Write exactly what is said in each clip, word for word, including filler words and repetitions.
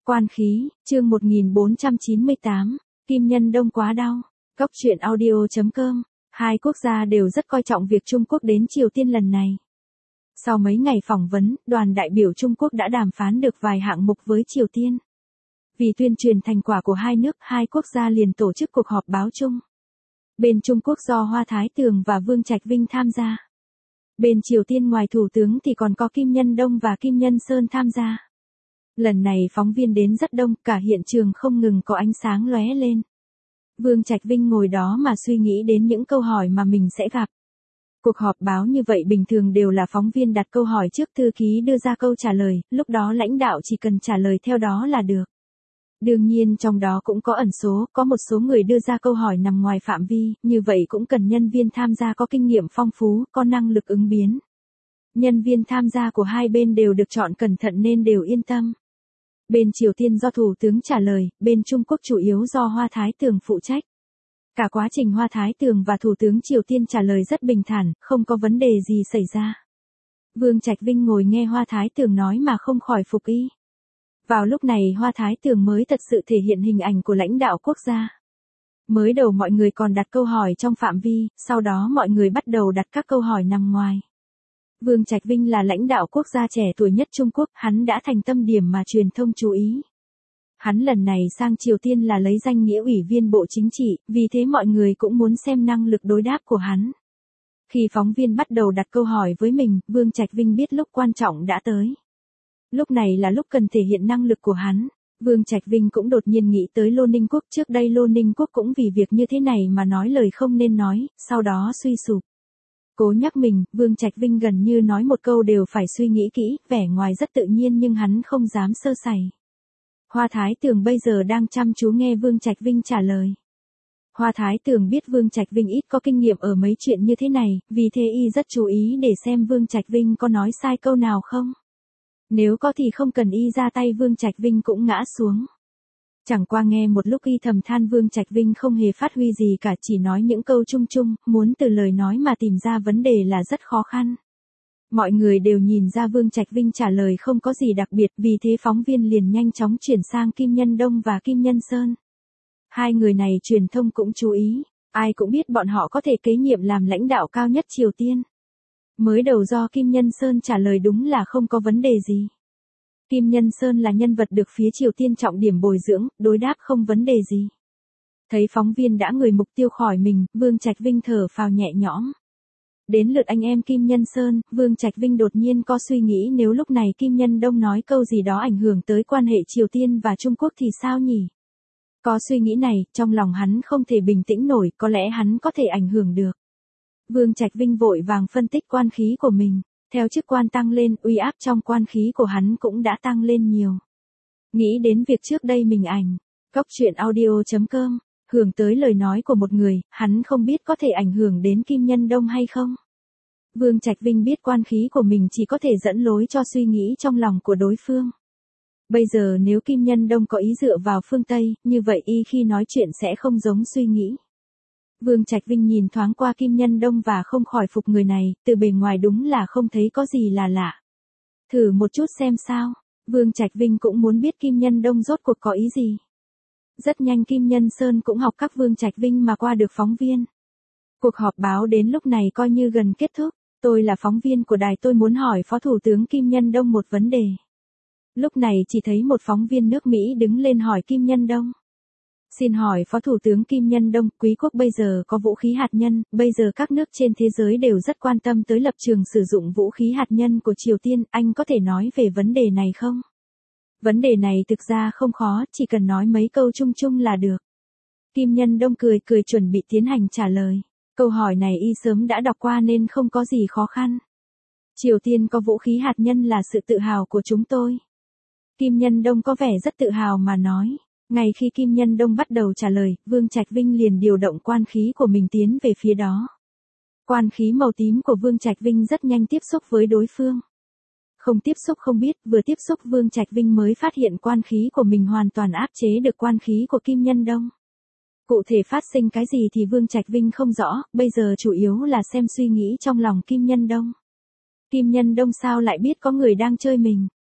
Quan khí, chương một nghìn bốn trăm chín mươi tám, Kim Nhân Đông quá đau. Cốc truyện audio chấm com, hai quốc gia đều rất coi trọng việc Trung Quốc đến Triều Tiên lần này. Sau mấy ngày phỏng vấn, đoàn đại biểu Trung Quốc đã đàm phán được vài hạng mục với Triều Tiên. Vì tuyên truyền thành quả của hai nước, hai quốc gia liền tổ chức cuộc họp báo chung. Bên Trung Quốc do Hoa Thái Tường và Vương Trạch Vinh tham gia. Bên Triều Tiên ngoài thủ tướng thì còn có Kim Nhân Đông và Kim Nhân Sơn tham gia. Lần này phóng viên đến rất đông, cả hiện trường không ngừng có ánh sáng lóe lên. Vương Trạch Vinh ngồi đó mà suy nghĩ đến những câu hỏi mà mình sẽ gặp. Cuộc họp báo như vậy bình thường đều là phóng viên đặt câu hỏi trước, thư ký đưa ra câu trả lời, lúc đó lãnh đạo chỉ cần trả lời theo đó là được. Đương nhiên trong đó cũng có ẩn số, có một số người đưa ra câu hỏi nằm ngoài phạm vi, như vậy cũng cần nhân viên tham gia có kinh nghiệm phong phú, có năng lực ứng biến. Nhân viên tham gia của hai bên đều được chọn cẩn thận nên đều yên tâm. Bên Triều Tiên do Thủ tướng trả lời, bên Trung Quốc chủ yếu do Hoa Thái Tường phụ trách. Cả quá trình Hoa Thái Tường và Thủ tướng Triều Tiên trả lời rất bình thản, không có vấn đề gì xảy ra. Vương Trạch Vinh ngồi nghe Hoa Thái Tường nói mà không khỏi phục y. Vào lúc này Hoa Thái Tường mới thật sự thể hiện hình ảnh của lãnh đạo quốc gia. Mới đầu mọi người còn đặt câu hỏi trong phạm vi, sau đó mọi người bắt đầu đặt các câu hỏi nằm ngoài. Vương Trạch Vinh là lãnh đạo quốc gia trẻ tuổi nhất Trung Quốc, hắn đã thành tâm điểm mà truyền thông chú ý. Hắn lần này sang Triều Tiên là lấy danh nghĩa ủy viên Bộ Chính trị, vì thế mọi người cũng muốn xem năng lực đối đáp của hắn. Khi phóng viên bắt đầu đặt câu hỏi với mình, Vương Trạch Vinh biết lúc quan trọng đã tới. Lúc này là lúc cần thể hiện năng lực của hắn. Vương Trạch Vinh cũng đột nhiên nghĩ tới Lô Ninh Quốc, trước đây Lô Ninh Quốc cũng vì việc như thế này mà nói lời không nên nói, sau đó suy sụp. Cố nhắc mình, Vương Trạch Vinh gần như nói một câu đều phải suy nghĩ kỹ, vẻ ngoài rất tự nhiên nhưng hắn không dám sơ sẩy. Hoa Thái Tường bây giờ đang chăm chú nghe Vương Trạch Vinh trả lời. Hoa Thái Tường biết Vương Trạch Vinh ít có kinh nghiệm ở mấy chuyện như thế này, vì thế y rất chú ý để xem Vương Trạch Vinh có nói sai câu nào không. Nếu có thì không cần y ra tay, Vương Trạch Vinh cũng ngã xuống. Chẳng qua nghe một lúc y thầm than Vương Trạch Vinh không hề phát huy gì cả, chỉ nói những câu chung chung, muốn từ lời nói mà tìm ra vấn đề là rất khó khăn. Mọi người đều nhìn ra Vương Trạch Vinh trả lời không có gì đặc biệt, vì thế phóng viên liền nhanh chóng chuyển sang Kim Nhân Đông và Kim Nhân Sơn. Hai người này truyền thông cũng chú ý, ai cũng biết bọn họ có thể kế nhiệm làm lãnh đạo cao nhất Triều Tiên. Mới đầu do Kim Nhân Sơn trả lời đúng là không có vấn đề gì. Kim Nhân Sơn là nhân vật được phía Triều Tiên trọng điểm bồi dưỡng, đối đáp không vấn đề gì. Thấy phóng viên đã người mục tiêu khỏi mình, Vương Trạch Vinh thở phào nhẹ nhõm. Đến lượt anh em Kim Nhân Sơn, Vương Trạch Vinh đột nhiên có suy nghĩ nếu lúc này Kim Nhân Đông nói câu gì đó ảnh hưởng tới quan hệ Triều Tiên và Trung Quốc thì sao nhỉ? Có suy nghĩ này, trong lòng hắn không thể bình tĩnh nổi, có lẽ hắn có thể ảnh hưởng được. Vương Trạch Vinh vội vàng phân tích quan khí của mình. Theo chức quan tăng lên, uy áp trong quan khí của hắn cũng đã tăng lên nhiều. Nghĩ đến việc trước đây mình ảnh, cốc truyện audio chấm com, hưởng tới lời nói của một người, hắn không biết có thể ảnh hưởng đến Kim Nhân Đông hay không. Vương Trạch Vinh biết quan khí của mình chỉ có thể dẫn lối cho suy nghĩ trong lòng của đối phương. Bây giờ nếu Kim Nhân Đông có ý dựa vào phương Tây, như vậy y khi nói chuyện sẽ không giống suy nghĩ. Vương Trạch Vinh nhìn thoáng qua Kim Nhân Đông và không khỏi phục người này, từ bề ngoài đúng là không thấy có gì là lạ. Thử một chút xem sao, Vương Trạch Vinh cũng muốn biết Kim Nhân Đông rốt cuộc có ý gì. Rất nhanh Kim Nhân Sơn cũng học các Vương Trạch Vinh mà qua được phóng viên. Cuộc họp báo đến lúc này coi như gần kết thúc, tôi là phóng viên của đài, tôi muốn hỏi Phó Thủ tướng Kim Nhân Đông một vấn đề. Lúc này chỉ thấy một phóng viên nước Mỹ đứng lên hỏi Kim Nhân Đông. Xin hỏi Phó Thủ tướng Kim Nhân Đông, quý quốc bây giờ có vũ khí hạt nhân, bây giờ các nước trên thế giới đều rất quan tâm tới lập trường sử dụng vũ khí hạt nhân của Triều Tiên, anh có thể nói về vấn đề này không? Vấn đề này thực ra không khó, chỉ cần nói mấy câu chung chung là được. Kim Nhân Đông cười cười chuẩn bị tiến hành trả lời. Câu hỏi này y sớm đã đọc qua nên không có gì khó khăn. Triều Tiên có vũ khí hạt nhân là sự tự hào của chúng tôi. Kim Nhân Đông có vẻ rất tự hào mà nói. Ngay khi Kim Nhân Đông bắt đầu trả lời, Vương Trạch Vinh liền điều động quan khí của mình tiến về phía đó. Quan khí màu tím của Vương Trạch Vinh rất nhanh tiếp xúc với đối phương. Không tiếp xúc không biết, vừa tiếp xúc Vương Trạch Vinh mới phát hiện quan khí của mình hoàn toàn áp chế được quan khí của Kim Nhân Đông. Cụ thể phát sinh cái gì thì Vương Trạch Vinh không rõ, bây giờ chủ yếu là xem suy nghĩ trong lòng Kim Nhân Đông. Kim Nhân Đông sao lại biết có người đang chơi mình?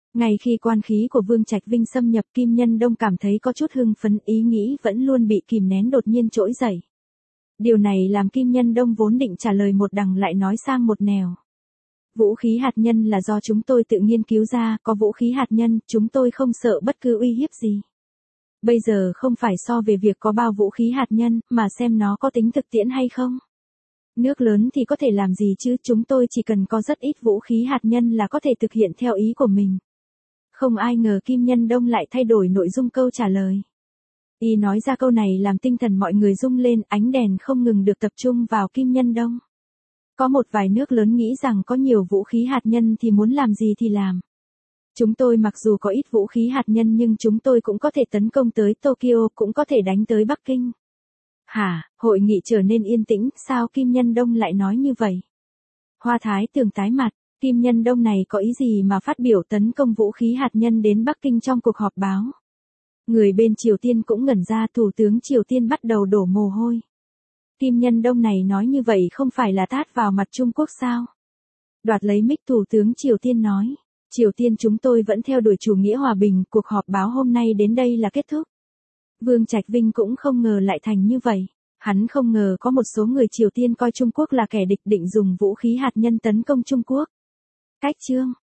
Ngay khi quan khí của Vương Trạch Vinh xâm nhập, Kim Nhân Đông cảm thấy có chút hưng phấn, ý nghĩ vẫn luôn bị kìm nén đột nhiên trỗi dậy. Điều này làm Kim Nhân Đông vốn định trả lời một đằng lại nói sang một nẻo. Vũ khí hạt nhân là do chúng tôi tự nghiên cứu ra, có vũ khí hạt nhân, chúng tôi không sợ bất cứ uy hiếp gì. Bây giờ không phải so về việc có bao vũ khí hạt nhân, mà xem nó có tính thực tiễn hay không. Nước lớn thì có thể làm gì chứ, chúng tôi chỉ cần có rất ít vũ khí hạt nhân là có thể thực hiện theo ý của mình. Không ai ngờ Kim Nhân Đông lại thay đổi nội dung câu trả lời. Y nói ra câu này làm tinh thần mọi người rung lên, ánh đèn không ngừng được tập trung vào Kim Nhân Đông. Có một vài nước lớn nghĩ rằng có nhiều vũ khí hạt nhân thì muốn làm gì thì làm. Chúng tôi mặc dù có ít vũ khí hạt nhân nhưng chúng tôi cũng có thể tấn công tới Tokyo, cũng có thể đánh tới Bắc Kinh. Hả, hội nghị trở nên yên tĩnh, sao Kim Nhân Đông lại nói như vậy? Hoa Thái Tường tái mặt, Kim Nhân Đông này có ý gì mà phát biểu tấn công vũ khí hạt nhân đến Bắc Kinh trong cuộc họp báo? Người bên Triều Tiên cũng ngẩn ra, Thủ tướng Triều Tiên bắt đầu đổ mồ hôi. Kim Nhân Đông này nói như vậy không phải là tát vào mặt Trung Quốc sao? Đoạt lấy mic, Thủ tướng Triều Tiên nói, Triều Tiên chúng tôi vẫn theo đuổi chủ nghĩa hòa bình, cuộc họp báo hôm nay đến đây là kết thúc. Vương Trạch Vinh cũng không ngờ lại thành như vậy. Hắn không ngờ có một số người Triều Tiên coi Trung Quốc là kẻ địch, định dùng vũ khí hạt nhân tấn công Trung Quốc. Cách chương